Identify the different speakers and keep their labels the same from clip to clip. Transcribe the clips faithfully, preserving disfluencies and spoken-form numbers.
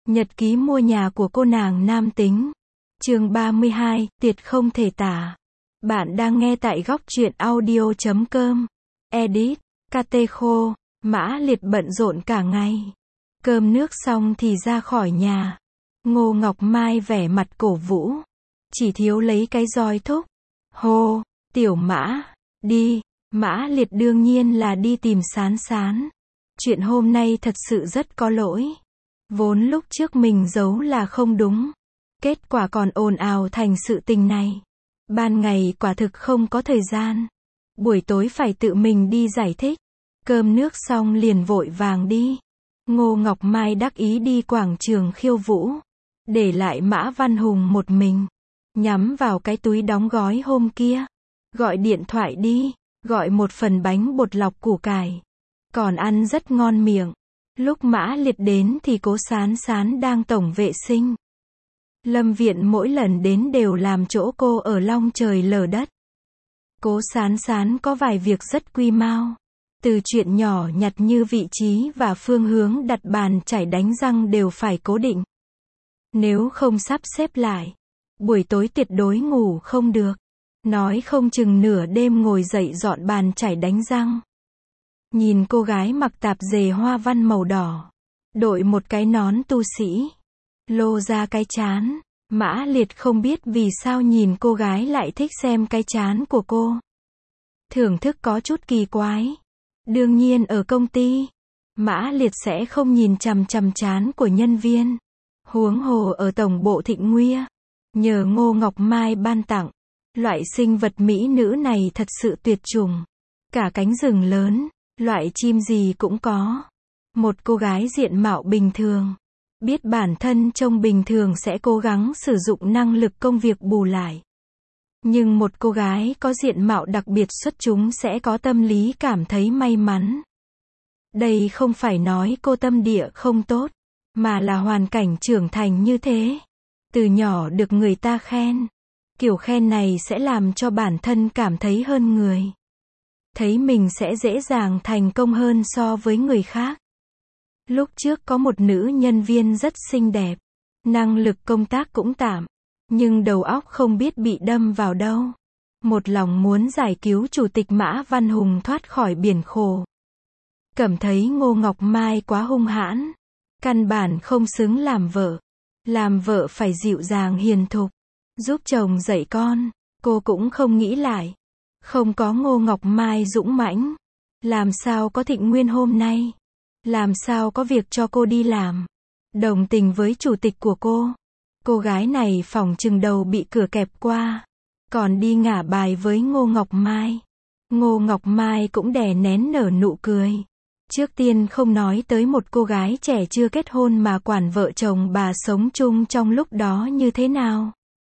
Speaker 1: Nhật ký mua nhà của cô nàng nam tính. Chương ba mươi hai, tuyệt không thể tả. Bạn đang nghe tại góc truyện audio chấm com. Edit, ca tê khô, Mã Liệt bận rộn cả ngày. Cơm nước xong thì ra khỏi nhà. Ngô Ngọc Mai vẻ mặt cổ vũ. Chỉ thiếu lấy cái roi thúc. Hô, tiểu Mã, đi. Mã Liệt đương nhiên là đi tìm Sán Sán. Chuyện hôm nay thật sự rất có lỗi. Vốn lúc trước mình giấu là không đúng. Kết quả còn ồn ào thành sự tình này. Ban ngày quả thực không có thời gian. Buổi tối phải tự mình đi giải thích. Cơm nước xong liền vội vàng đi. Ngô Ngọc Mai đắc ý đi quảng trường khiêu vũ. Để lại Mã Văn Hùng một mình. Nhắm vào cái túi đóng gói hôm kia. Gọi điện thoại đi. Gọi một phần bánh bột lọc củ cải. Còn ăn rất ngon miệng. Lúc Mã Liệt đến thì cố Sán Sán đang tổng vệ sinh. Lâm Viện mỗi lần đến đều làm chỗ cô ở long trời lở đất. Cố Sán Sán có vài việc rất quy mau. Từ chuyện nhỏ nhặt như vị trí và phương hướng đặt bàn chải đánh răng đều phải cố định. Nếu không sắp xếp lại, buổi tối tuyệt đối ngủ không được. Nói không chừng nửa đêm ngồi dậy dọn bàn chải đánh răng. Nhìn cô gái mặc tạp dề hoa văn màu đỏ, đội một cái nón tu sĩ, lô ra cái trán. Mã Liệt không biết vì sao nhìn cô gái lại thích xem cái trán của cô. Thưởng thức có chút kỳ quái. Đương nhiên ở công ty, Mã Liệt sẽ không nhìn chằm chằm trán của nhân viên. Huống hồ ở tổng bộ Thịnh Nguya, nhờ Ngô Ngọc Mai ban tặng, loại sinh vật mỹ nữ này thật sự tuyệt chủng. Cả cánh rừng lớn, loại chim gì cũng có. Một cô gái diện mạo bình thường, biết bản thân trông bình thường sẽ cố gắng sử dụng năng lực công việc bù lại. Nhưng một cô gái có diện mạo đặc biệt xuất chúng sẽ có tâm lý cảm thấy may mắn. Đây không phải nói cô tâm địa không tốt, mà là hoàn cảnh trưởng thành như thế. Từ nhỏ được người ta khen. Kiểu khen này sẽ làm cho bản thân cảm thấy hơn người. Thấy mình sẽ dễ dàng thành công hơn so với người khác. Lúc trước có một nữ nhân viên rất xinh đẹp. Năng lực công tác cũng tạm. Nhưng đầu óc không biết bị đâm vào đâu. Một lòng muốn giải cứu chủ tịch Mã Văn Hùng thoát khỏi biển khổ. Cảm thấy Ngô Ngọc Mai quá hung hãn. Căn bản không xứng làm vợ. Làm vợ phải dịu dàng hiền thục. Giúp chồng dạy con. Cô cũng không nghĩ lại. Không có Ngô Ngọc Mai dũng mãnh. Làm sao có Thịnh Nguyên hôm nay. Làm sao có việc cho cô đi làm. Đồng tình với chủ tịch của cô. Cô gái này phỏng chừng đầu bị cửa kẹp qua. Còn đi ngả bài với Ngô Ngọc Mai. Ngô Ngọc Mai cũng đè nén nở nụ cười. Trước tiên không nói tới một cô gái trẻ chưa kết hôn mà quản vợ chồng bà sống chung trong lúc đó như thế nào.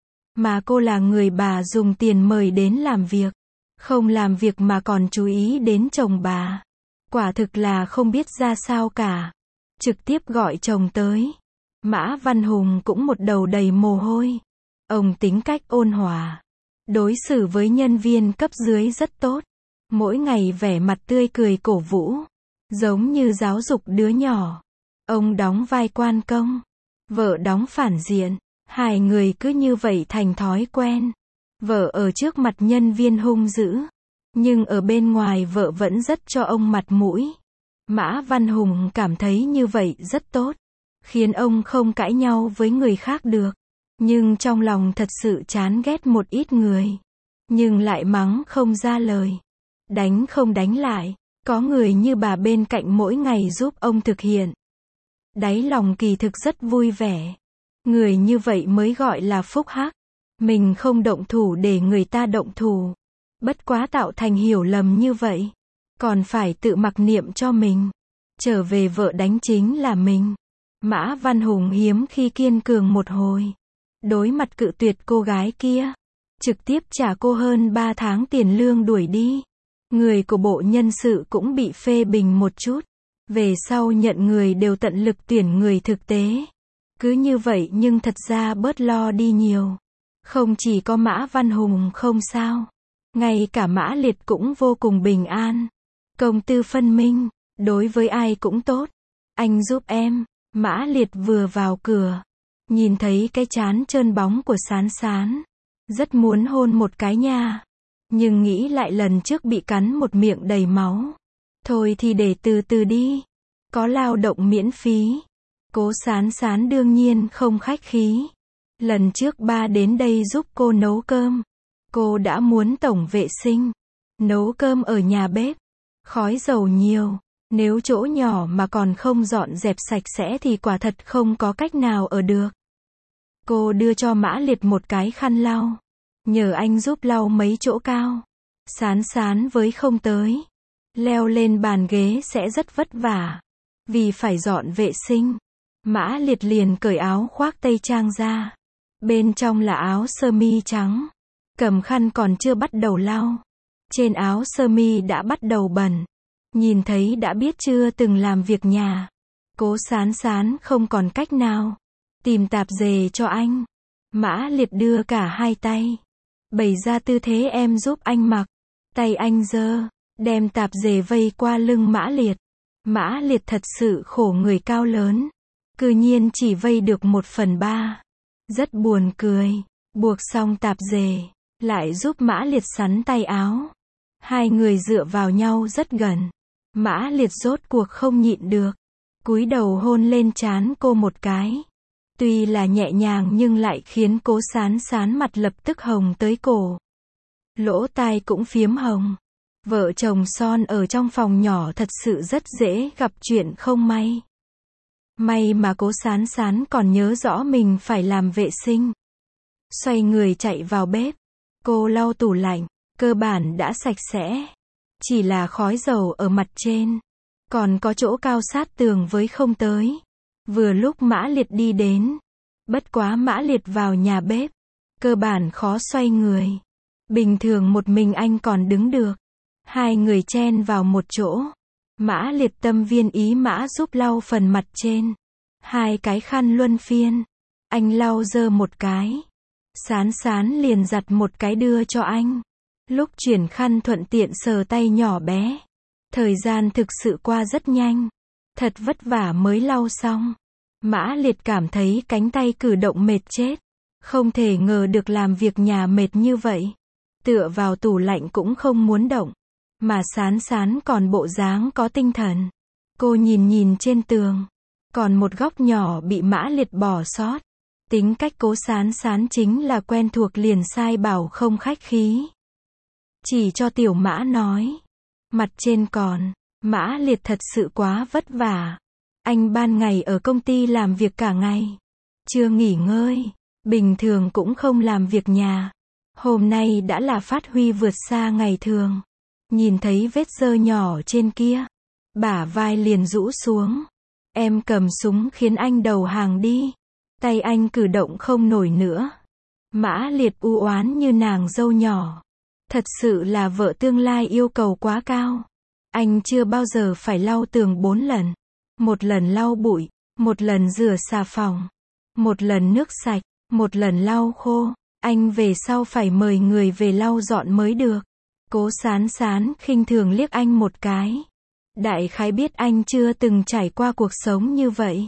Speaker 1: Mà cô là người bà dùng tiền mời đến làm việc. Không làm việc mà còn chú ý đến chồng bà. Quả thực là không biết ra sao cả. Trực tiếp gọi chồng tới. Mã Văn Hùng cũng một đầu đầy mồ hôi. Ông tính cách ôn hòa. Đối xử với nhân viên cấp dưới rất tốt. Mỗi ngày vẻ mặt tươi cười cổ vũ. Giống như giáo dục đứa nhỏ. Ông đóng vai quan công. Vợ đóng phản diện. Hai người cứ như vậy thành thói quen. Vợ ở trước mặt nhân viên hung dữ. Nhưng ở bên ngoài vợ vẫn rất cho ông mặt mũi. Mã Văn Hùng cảm thấy như vậy rất tốt. Khiến ông không cãi nhau với người khác được. Nhưng trong lòng thật sự chán ghét một ít người. Nhưng lại mắng không ra lời. Đánh không đánh lại. Có người như bà bên cạnh mỗi ngày giúp ông thực hiện. Đáy lòng kỳ thực rất vui vẻ. Người như vậy mới gọi là phúc hắc. Mình không động thủ để người ta động thủ. Bất quá tạo thành hiểu lầm như vậy. Còn phải tự mặc niệm cho mình. Trở về vợ đánh chính là mình. Mã Văn Hùng hiếm khi kiên cường một hồi. Đối mặt cự tuyệt cô gái kia. Trực tiếp trả cô hơn ba tháng tiền lương đuổi đi. Người của bộ nhân sự cũng bị phê bình một chút. Về sau nhận người đều tận lực tuyển người thực tế. Cứ như vậy nhưng thật ra bớt lo đi nhiều. Không chỉ có Mã Văn Hùng không sao. Ngay cả Mã Liệt cũng vô cùng bình an. Công tư phân minh. Đối với ai cũng tốt. Anh giúp em. Mã Liệt vừa vào cửa, nhìn thấy cái trán trơn bóng của Sán Sán. Rất muốn hôn một cái nha. Nhưng nghĩ lại lần trước bị cắn một miệng đầy máu. Thôi thì để từ từ đi. Có lao động miễn phí. Cố Sán Sán đương nhiên không khách khí. Lần trước ba đến đây giúp cô nấu cơm. Cô đã muốn tổng vệ sinh. Nấu cơm ở nhà bếp. Khói dầu nhiều. Nếu chỗ nhỏ mà còn không dọn dẹp sạch sẽ thì quả thật không có cách nào ở được. Cô đưa cho Mã Liệt một cái khăn lau. Nhờ anh giúp lau mấy chỗ cao. Sán Sán với không tới. Leo lên bàn ghế sẽ rất vất vả. Vì phải dọn vệ sinh. Mã Liệt liền cởi áo khoác tây trang ra. Bên trong là áo sơ mi trắng. Cầm khăn còn chưa bắt đầu lau. Trên áo sơ mi đã bắt đầu bẩn. Nhìn thấy đã biết chưa từng làm việc nhà. Cố Sán Sán không còn cách nào. Tìm tạp dề cho anh. Mã Liệt đưa cả hai tay. Bày ra tư thế em giúp anh mặc. Tay anh giơ. Đem tạp dề vây qua lưng Mã Liệt. Mã Liệt thật sự khổ người cao lớn. Cư nhiên chỉ vây được một phần ba. Rất buồn cười. Buộc xong tạp dề. Lại giúp Mã Liệt sắn tay áo. Hai người dựa vào nhau rất gần. Mã Liệt rốt cuộc không nhịn được. Cúi đầu hôn lên trán cô một cái. Tuy là nhẹ nhàng nhưng lại khiến Cố Sán Sán mặt lập tức hồng tới cổ. Lỗ tai cũng phiếm hồng. Vợ chồng son ở trong phòng nhỏ thật sự rất dễ gặp chuyện không may. May mà Cố Sán Sán còn nhớ rõ mình phải làm vệ sinh. Xoay người chạy vào bếp. Cô lau tủ lạnh. Cơ bản đã sạch sẽ. Chỉ là khói dầu ở mặt trên. Còn có chỗ cao sát tường với không tới. Vừa lúc Mã Liệt đi đến. Bất quá Mã Liệt vào nhà bếp. Cơ bản khó xoay người. Bình thường một mình anh còn đứng được. Hai người chen vào một chỗ. Mã Liệt tâm viên ý mã giúp lau phần mặt trên. Hai cái khăn luân phiên. Anh lau dơ một cái. Sán Sán liền giặt một cái đưa cho anh. Lúc chuyển khăn thuận tiện sờ tay nhỏ bé. Thời gian thực sự qua rất nhanh. Thật vất vả mới lau xong. Mã Liệt cảm thấy cánh tay cử động mệt chết. Không thể ngờ được làm việc nhà mệt như vậy. Tựa vào tủ lạnh cũng không muốn động. Mà Sán Sán còn bộ dáng có tinh thần. Cô nhìn nhìn trên tường. Còn một góc nhỏ bị Mã Liệt bỏ sót. Tính cách Cố Sán Sán chính là quen thuộc liền sai bảo không khách khí. Chỉ cho tiểu Mã nói. Mặt trên còn. Mã Liệt thật sự quá vất vả. Anh ban ngày ở công ty làm việc cả ngày. Chưa nghỉ ngơi. Bình thường cũng không làm việc nhà. Hôm nay đã là phát huy vượt xa ngày thường. Nhìn thấy vết dơ nhỏ trên kia. Bả vai liền rũ xuống. Em cầm súng khiến anh đầu hàng đi. Tay anh cử động không nổi nữa. Mã Liệt u oán như nàng dâu nhỏ. Thật sự là vợ tương lai yêu cầu quá cao. Anh chưa bao giờ phải lau tường bốn lần. Một lần lau bụi, một lần rửa xà phòng, một lần nước sạch, một lần lau khô. Anh về sau phải mời người về lau dọn mới được. Cố Sán Sán khinh thường liếc anh một cái. Đại khái biết anh chưa từng trải qua cuộc sống như vậy.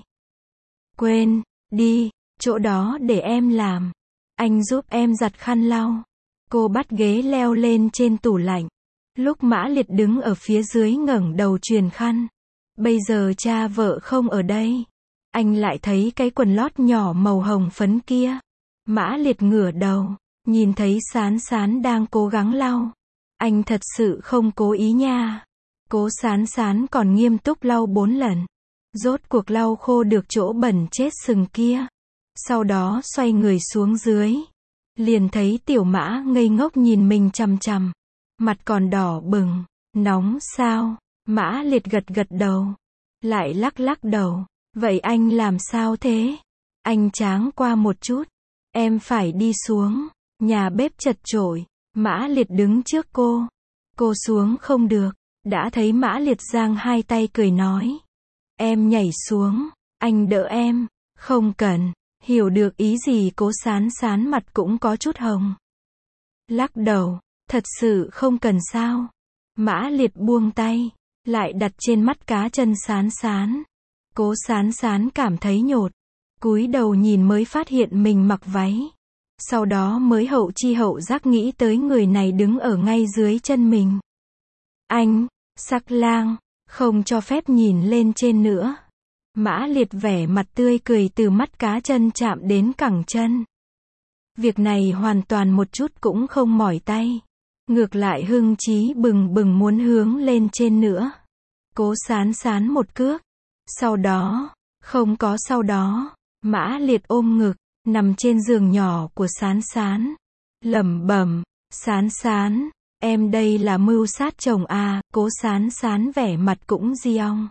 Speaker 1: Quên, đi, chỗ đó để em làm. Anh giúp em giặt khăn lau. Cô bắt ghế leo lên trên tủ lạnh. Lúc Mã Liệt đứng ở phía dưới ngẩng đầu truyền khăn. Bây giờ cha vợ không ở đây. Anh lại thấy cái quần lót nhỏ màu hồng phấn kia. Mã Liệt ngửa đầu. Nhìn thấy Sán Sán đang cố gắng lau. Anh thật sự không cố ý nha. Cố Sán Sán còn nghiêm túc lau bốn lần. Rốt cuộc lau khô được chỗ bẩn chết sừng kia. Sau đó xoay người xuống dưới. Liền thấy tiểu Mã ngây ngốc nhìn mình chằm chằm. Mặt còn đỏ bừng. Nóng sao? Mã Liệt gật gật đầu. Lại lắc lắc đầu. Vậy anh làm sao thế? Anh tráng qua một chút. Em phải đi xuống. Nhà bếp chật chội. Mã Liệt đứng trước cô. Cô xuống không được. Đã thấy Mã Liệt giang hai tay cười nói. Em nhảy xuống. Anh đỡ em. Không cần. Hiểu được ý gì Cố Sán Sán mặt cũng có chút hồng. Lắc đầu. Thật sự không cần sao. Mã Liệt buông tay. Lại đặt trên mắt cá chân Sán Sán. Cố Sán Sán cảm thấy nhột. Cúi đầu nhìn mới phát hiện mình mặc váy. Sau đó mới hậu chi hậu giác nghĩ tới người này đứng ở ngay dưới chân mình. Anh, Sắc Lang, không cho phép nhìn lên trên nữa. Mã Liệt vẻ mặt tươi cười từ mắt cá chân chạm đến cẳng chân. Việc này hoàn toàn một chút cũng không mỏi tay. Ngược lại hưng chí bừng bừng muốn hướng lên trên nữa. Cố Sán Sán một cước. Sau đó, không có sau đó, Mã Liệt ôm ngực, nằm trên giường nhỏ của Sán Sán. Lẩm bẩm, Sán Sán, em đây là mưu sát chồng à, Cố Sán Sán vẻ mặt cũng giong.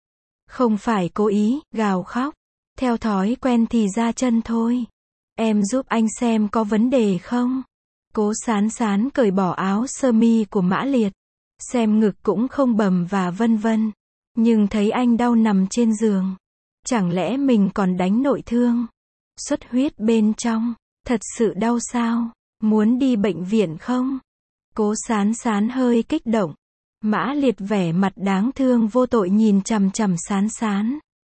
Speaker 1: Không phải cố ý, gào khóc. Theo thói quen thì ra chân thôi. Em giúp anh xem có vấn đề không? Cố Sán Sán cởi bỏ áo sơ mi của Mã Liệt. Xem ngực cũng không bầm và vân vân. Nhưng thấy anh đau nằm trên giường. Chẳng lẽ mình còn đánh nội thương? Xuất huyết bên trong. Thật sự đau sao? Muốn đi bệnh viện không? Cố Sán Sán hơi kích động. Mã Liệt vẻ mặt đáng thương vô tội nhìn chằm chằm Sán Sán.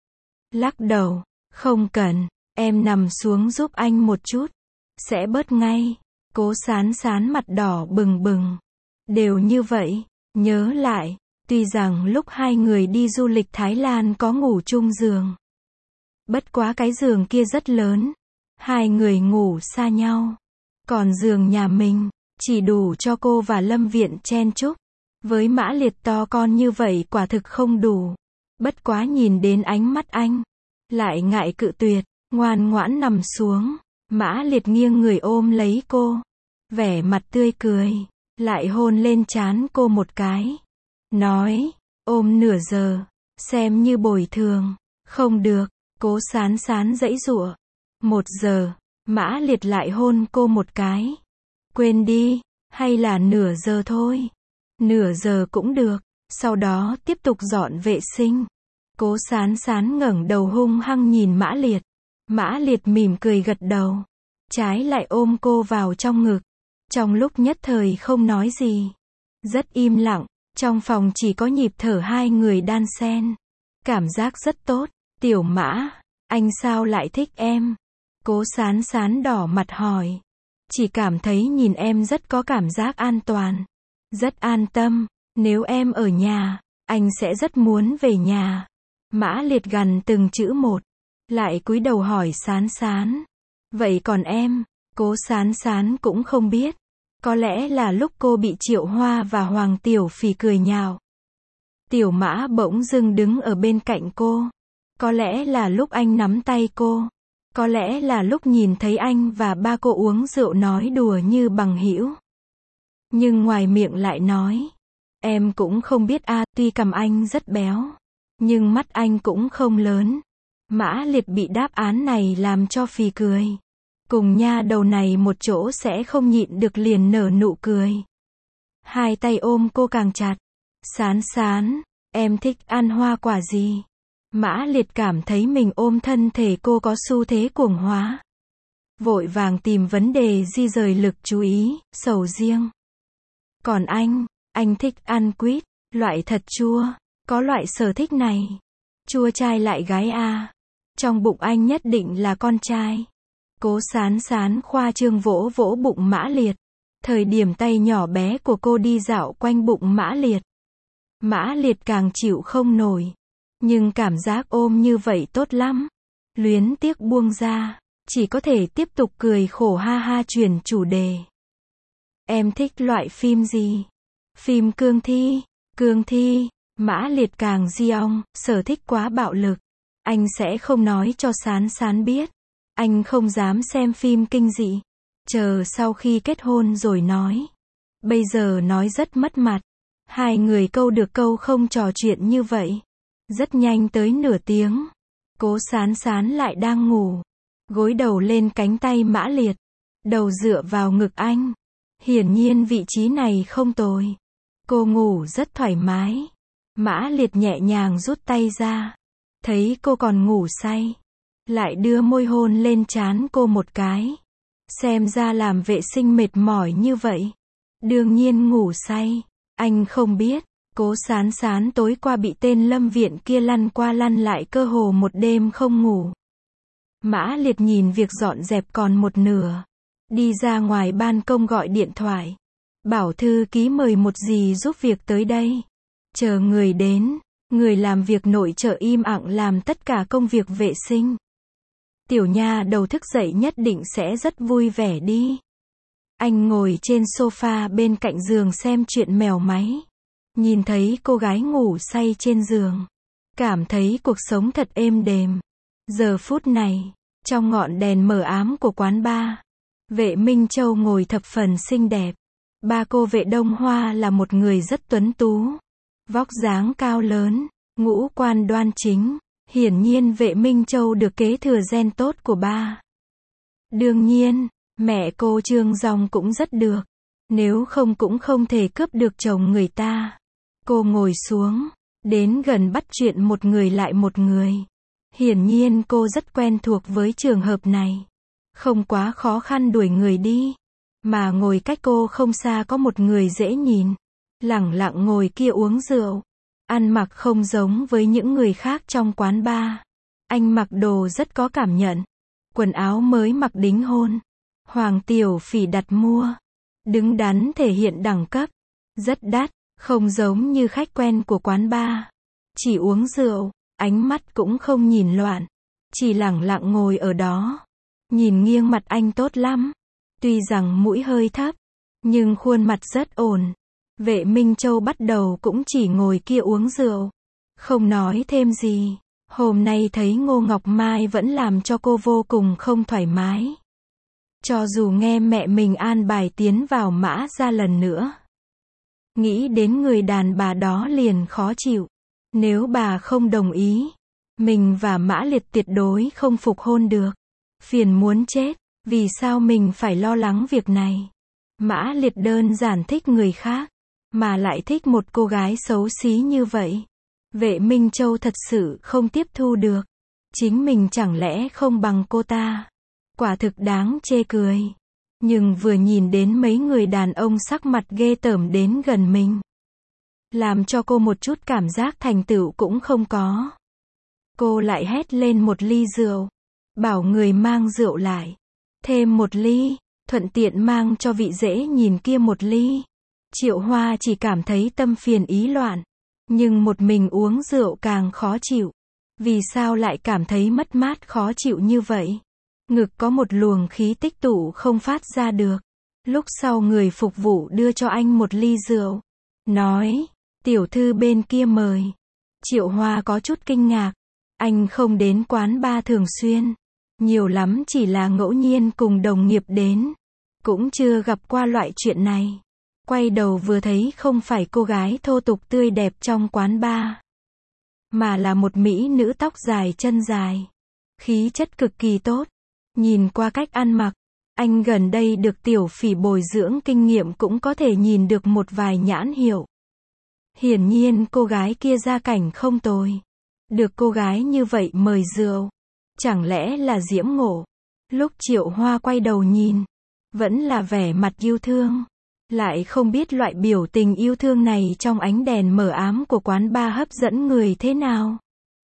Speaker 1: Lắc đầu. Không cần. Em nằm xuống giúp anh một chút. Sẽ bớt ngay. Cố Sán Sán mặt đỏ bừng bừng. Đều như vậy. Nhớ lại. Tuy rằng lúc hai người đi du lịch Thái Lan có ngủ chung giường. Bất quá cái giường kia rất lớn. Hai người ngủ xa nhau. Còn giường nhà mình, chỉ đủ cho cô và Lâm Viện chen chúc. Với Mã Liệt to con như vậy quả thực không đủ. Bất quá nhìn đến ánh mắt anh. Lại ngại cự tuyệt, ngoan ngoãn nằm xuống. Mã Liệt nghiêng người ôm lấy cô. Vẻ mặt tươi cười. Lại hôn lên trán cô một cái. Nói, ôm nửa giờ. Xem như bồi thường. Không được, Cố Sán Sán giãy giụa. Một giờ, Mã Liệt lại hôn cô một cái. Quên đi, hay là nửa giờ thôi. Nửa giờ cũng được. Sau đó tiếp tục dọn vệ sinh. Cố Sán Sán ngẩng đầu hung hăng nhìn Mã Liệt. Mã Liệt mỉm cười gật đầu. Trái lại ôm cô vào trong ngực. Trong lúc nhất thời không nói gì. Rất im lặng. Trong phòng chỉ có nhịp thở hai người đan xen. Cảm giác rất tốt. Tiểu Mã, anh sao lại thích em? Cố Sán Sán đỏ mặt hỏi. Chỉ cảm thấy nhìn em rất có cảm giác an toàn. Rất an tâm. Nếu em ở nhà, anh sẽ rất muốn về nhà. Mã Liệt gằn từng chữ một. Lại cúi đầu hỏi Sán Sán. Vậy còn em? Cố Sán Sán cũng không biết. Có lẽ là lúc cô bị Triệu Hoa và Hoàng Tiểu Phỉ cười nhạo. Tiểu Mã bỗng dưng đứng ở bên cạnh cô. Có lẽ là lúc anh nắm tay cô. Có lẽ là lúc nhìn thấy anh và ba cô uống rượu nói đùa như bằng hữu. Nhưng ngoài miệng lại nói. Em cũng không biết a, à, tuy cằm anh rất béo. Nhưng mắt anh cũng không lớn. Mã Liệt bị đáp án này làm cho phì cười. Cùng nha đầu này một chỗ sẽ không nhịn được liền nở nụ cười. Hai tay ôm cô càng chặt. Sán Sán, em thích ăn hoa quả gì? Mã Liệt cảm thấy mình ôm thân thể cô có xu thế cuồng hóa. Vội vàng tìm vấn đề di rời lực chú ý, sầu riêng. Còn anh, anh thích ăn quýt, loại thật chua, có loại sở thích này. Chua trai lại gái a. Trong bụng anh nhất định là con trai. Cố Sán Sán khoa trương vỗ vỗ bụng Mã Liệt. Thời điểm tay nhỏ bé của cô đi dạo quanh bụng Mã Liệt. Mã Liệt càng chịu không nổi. Nhưng cảm giác ôm như vậy tốt lắm. Luyến tiếc buông ra. Chỉ có thể tiếp tục cười khổ ha ha chuyển chủ đề. Em thích loại phim gì? Phim cương thi. Cương thi. Mã Liệt càng giong, sở thích quá bạo lực. Anh sẽ không nói cho Sán Sán biết. Anh không dám xem phim kinh dị. Chờ sau khi kết hôn rồi nói. Bây giờ nói rất mất mặt. Hai người câu được câu không trò chuyện như vậy. Rất nhanh tới nửa tiếng. Cố Sán Sán lại đang ngủ. Gối đầu lên cánh tay Mã Liệt. Đầu dựa vào ngực anh. Hiển nhiên vị trí này không tồi. Cô ngủ rất thoải mái. Mã Liệt nhẹ nhàng rút tay ra. Thấy cô còn ngủ say. Lại đưa môi hôn lên trán cô một cái. Xem ra làm vệ sinh mệt mỏi như vậy. Đương nhiên ngủ say. Anh không biết. Cố Sán Sán tối qua bị tên Lâm Viện kia lăn qua lăn lại cơ hồ một đêm không ngủ. Mã Liệt nhìn việc dọn dẹp còn một nửa. Đi ra ngoài ban công gọi điện thoại. Bảo thư ký mời một dì giúp việc tới đây. Chờ người đến, người làm việc nội trợ im ặng làm tất cả công việc vệ sinh. Tiểu nha đầu thức dậy nhất định sẽ rất vui vẻ đi. Anh ngồi trên sofa bên cạnh giường xem chuyện mèo máy. Nhìn thấy cô gái ngủ say trên giường. Cảm thấy cuộc sống thật êm đềm. Giờ phút này, trong ngọn đèn mờ ám của quán bar, Vệ Minh Châu ngồi thập phần xinh đẹp. Ba cô Vệ Đông Hoa là một người rất tuấn tú. Vóc dáng cao lớn, ngũ quan đoan chính. Hiển nhiên Vệ Minh Châu được kế thừa gen tốt của ba. Đương nhiên, mẹ cô Trương Dòng cũng rất được. Nếu không cũng không thể cướp được chồng người ta. Cô ngồi xuống, đến gần bắt chuyện một người lại một người. Hiển nhiên cô rất quen thuộc với trường hợp này. Không quá khó khăn đuổi người đi. Mà ngồi cách cô không xa có một người dễ nhìn. Lẳng lặng ngồi kia uống rượu. Ăn mặc không giống với những người khác trong quán bar. Anh mặc đồ rất có cảm nhận. Quần áo mới mặc đính hôn. Hoàng Tiểu Phỉ đặt mua. Đứng đắn thể hiện đẳng cấp. Rất đắt, không giống như khách quen của quán bar. Chỉ uống rượu, ánh mắt cũng không nhìn loạn. Chỉ lẳng lặng ngồi ở đó. Nhìn nghiêng mặt anh tốt lắm. Tuy rằng mũi hơi thấp, nhưng khuôn mặt rất ổn. Vệ Minh Châu bắt đầu cũng chỉ ngồi kia uống rượu. Không nói thêm gì. Hôm nay thấy Ngô Ngọc Mai vẫn làm cho cô vô cùng không thoải mái. Cho dù nghe mẹ mình an bài tiến vào Mã ra lần nữa. Nghĩ đến người đàn bà đó liền khó chịu. Nếu bà không đồng ý, mình và Mã Liệt tuyệt đối không phục hôn được. Phiền muốn chết, vì sao mình phải lo lắng việc này? Mã Liệt đơn giản thích người khác, mà lại thích một cô gái xấu xí như vậy. Vệ Minh Châu thật sự không tiếp thu được. Chính mình chẳng lẽ không bằng cô ta? Quả thực đáng chê cười. Nhưng vừa nhìn đến mấy người đàn ông sắc mặt ghê tởm đến gần mình, làm cho cô một chút cảm giác thành tựu cũng không có. Cô lại hét lên một ly rượu. Bảo người mang rượu lại. Thêm một ly, thuận tiện mang cho vị dễ nhìn kia một ly. Triệu Hoa chỉ cảm thấy tâm phiền ý loạn. Nhưng một mình uống rượu càng khó chịu. Vì sao lại cảm thấy mất mát khó chịu như vậy? Ngực có một luồng khí tích tụ không phát ra được. Lúc sau người phục vụ đưa cho anh một ly rượu. Nói, tiểu thư bên kia mời. Triệu Hoa có chút kinh ngạc. Anh không đến quán bar thường xuyên. Nhiều lắm chỉ là ngẫu nhiên cùng đồng nghiệp đến. Cũng chưa gặp qua loại chuyện này. Quay đầu vừa thấy không phải cô gái thô tục tươi đẹp trong quán bar, mà là một mỹ nữ tóc dài chân dài. Khí chất cực kỳ tốt. Nhìn qua cách ăn mặc, anh gần đây được Tiểu Phỉ bồi dưỡng kinh nghiệm cũng có thể nhìn được một vài nhãn hiệu. Hiển nhiên cô gái kia gia cảnh không tồi. Được cô gái như vậy mời rượu. Chẳng lẽ là Diễm Ngộ? Lúc Triệu Hoa quay đầu nhìn, vẫn là vẻ mặt yêu thương. Lại không biết loại biểu tình yêu thương này trong ánh đèn mờ ám của quán bar hấp dẫn người thế nào.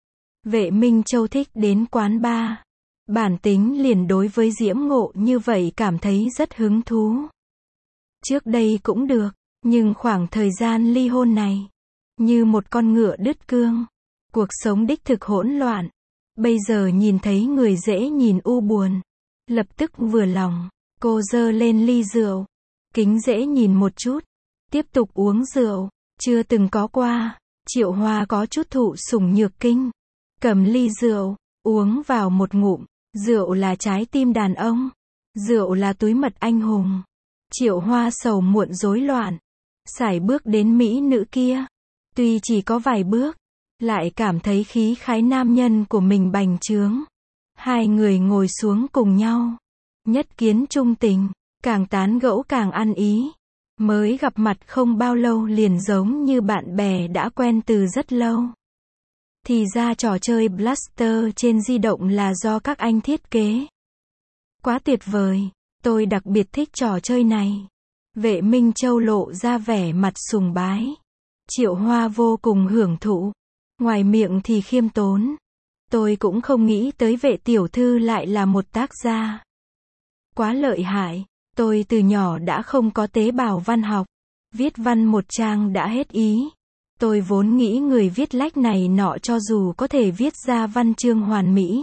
Speaker 1: Vệ Minh Châu thích đến quán bar. Bản tính liền đối với Diễm Ngộ như vậy cảm thấy rất hứng thú. Trước đây cũng được, nhưng khoảng thời gian ly hôn này, như một con ngựa đứt cương. Cuộc sống đích thực hỗn loạn. Bây giờ nhìn thấy người dễ nhìn u buồn. Lập tức vừa lòng, cô giơ lên ly rượu. Kính dễ nhìn một chút. Tiếp tục uống rượu. Chưa từng có qua. Triệu Hoa có chút thụ sủng nhược kinh. Cầm ly rượu, uống vào một ngụm. Rượu là trái tim đàn ông. Rượu là túi mật anh hùng. Triệu Hoa sầu muộn rối loạn. Sải bước đến mỹ nữ kia. Tuy chỉ có vài bước, lại cảm thấy khí khái nam nhân của mình bành trướng. Hai người ngồi xuống cùng nhau. Nhất kiến trung tình. Càng tán gẫu càng ăn ý. Mới gặp mặt không bao lâu liền giống như bạn bè đã quen từ rất lâu. Thì ra trò chơi Blaster trên di động là do các anh thiết kế. Quá tuyệt vời. Tôi đặc biệt thích trò chơi này. Vệ Minh Châu lộ ra vẻ mặt sùng bái. Triệu Hoa vô cùng hưởng thụ. Ngoài miệng thì khiêm tốn. Tôi cũng không nghĩ tới Vệ tiểu thư lại là một tác gia. Quá lợi hại. Tôi từ nhỏ đã không có tế bào văn học. Viết văn một trang đã hết ý. Tôi vốn nghĩ người viết lách này nọ cho dù có thể viết ra văn chương hoàn mỹ.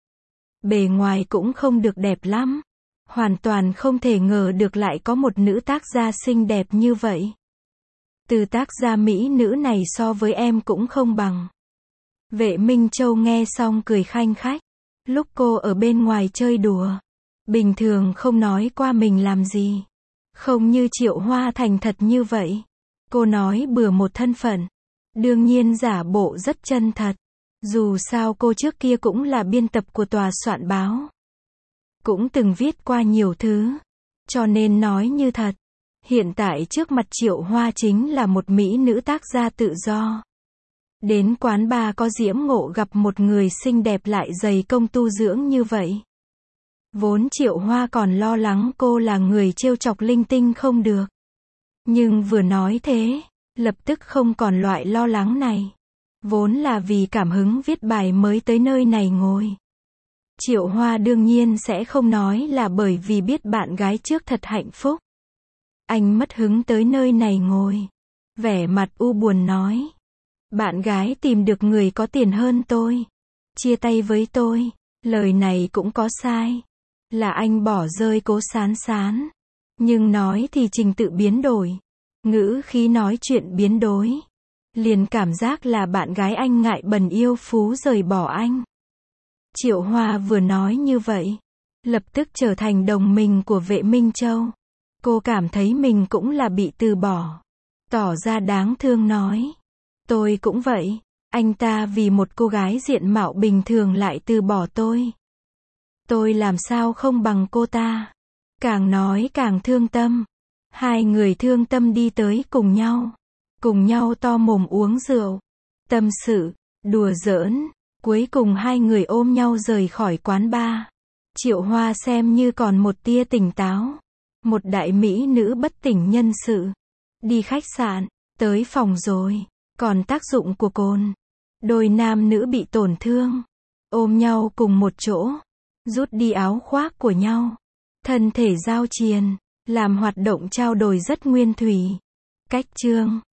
Speaker 1: Bề ngoài cũng không được đẹp lắm. Hoàn toàn không thể ngờ được lại có một nữ tác gia xinh đẹp như vậy. Từ tác gia mỹ nữ này so với em cũng không bằng. Vệ Minh Châu nghe xong cười khanh khách. Lúc cô ở bên ngoài chơi đùa, bình thường không nói qua mình làm gì. Không như Triệu Hoa thành thật như vậy. Cô nói bừa một thân phận. Đương nhiên giả bộ rất chân thật. Dù sao cô trước kia cũng là biên tập của tòa soạn báo. Cũng từng viết qua nhiều thứ. Cho nên nói như thật. Hiện tại trước mặt Triệu Hoa chính là một mỹ nữ tác gia tự do. Đến quán bar có diễm ngộ gặp một người xinh đẹp lại dày công tu dưỡng như vậy. Vốn Triệu Hoa còn lo lắng cô là người trêu chọc linh tinh không được. Nhưng vừa nói thế, lập tức không còn loại lo lắng này. Vốn là vì cảm hứng viết bài mới tới nơi này ngồi. Triệu Hoa đương nhiên sẽ không nói là bởi vì biết bạn gái trước thật hạnh phúc. Anh mất hứng tới nơi này ngồi. Vẻ mặt u buồn nói. Bạn gái tìm được người có tiền hơn tôi. Chia tay với tôi. Lời này cũng có sai. Là anh bỏ rơi Cố Sán Sán. Nhưng nói thì trình tự biến đổi. Ngữ khí nói chuyện biến đổi. Liền cảm giác là bạn gái anh ngại bần yêu phú rời bỏ anh. Triệu Hoa vừa nói như vậy. Lập tức trở thành đồng minh của Vệ Minh Châu. Cô cảm thấy mình cũng là bị từ bỏ. Tỏ ra đáng thương nói. Tôi cũng vậy. Anh ta vì một cô gái diện mạo bình thường lại từ bỏ tôi. Tôi làm sao không bằng cô ta. Càng nói càng thương tâm. Hai người thương tâm đi tới cùng nhau. Cùng nhau to mồm uống rượu. Tâm sự, đùa giỡn. Cuối cùng hai người ôm nhau rời khỏi quán bar. Triệu Hoa xem như còn một tia tỉnh táo. Một đại mỹ nữ bất tỉnh nhân sự. Đi khách sạn, tới phòng rồi. Còn tác dụng của cồn. Đôi nam nữ bị tổn thương. Ôm nhau cùng một chỗ. Rút đi áo khoác của nhau. Thân thể giao triền. Làm hoạt động trao đổi rất nguyên thủy. Cách chương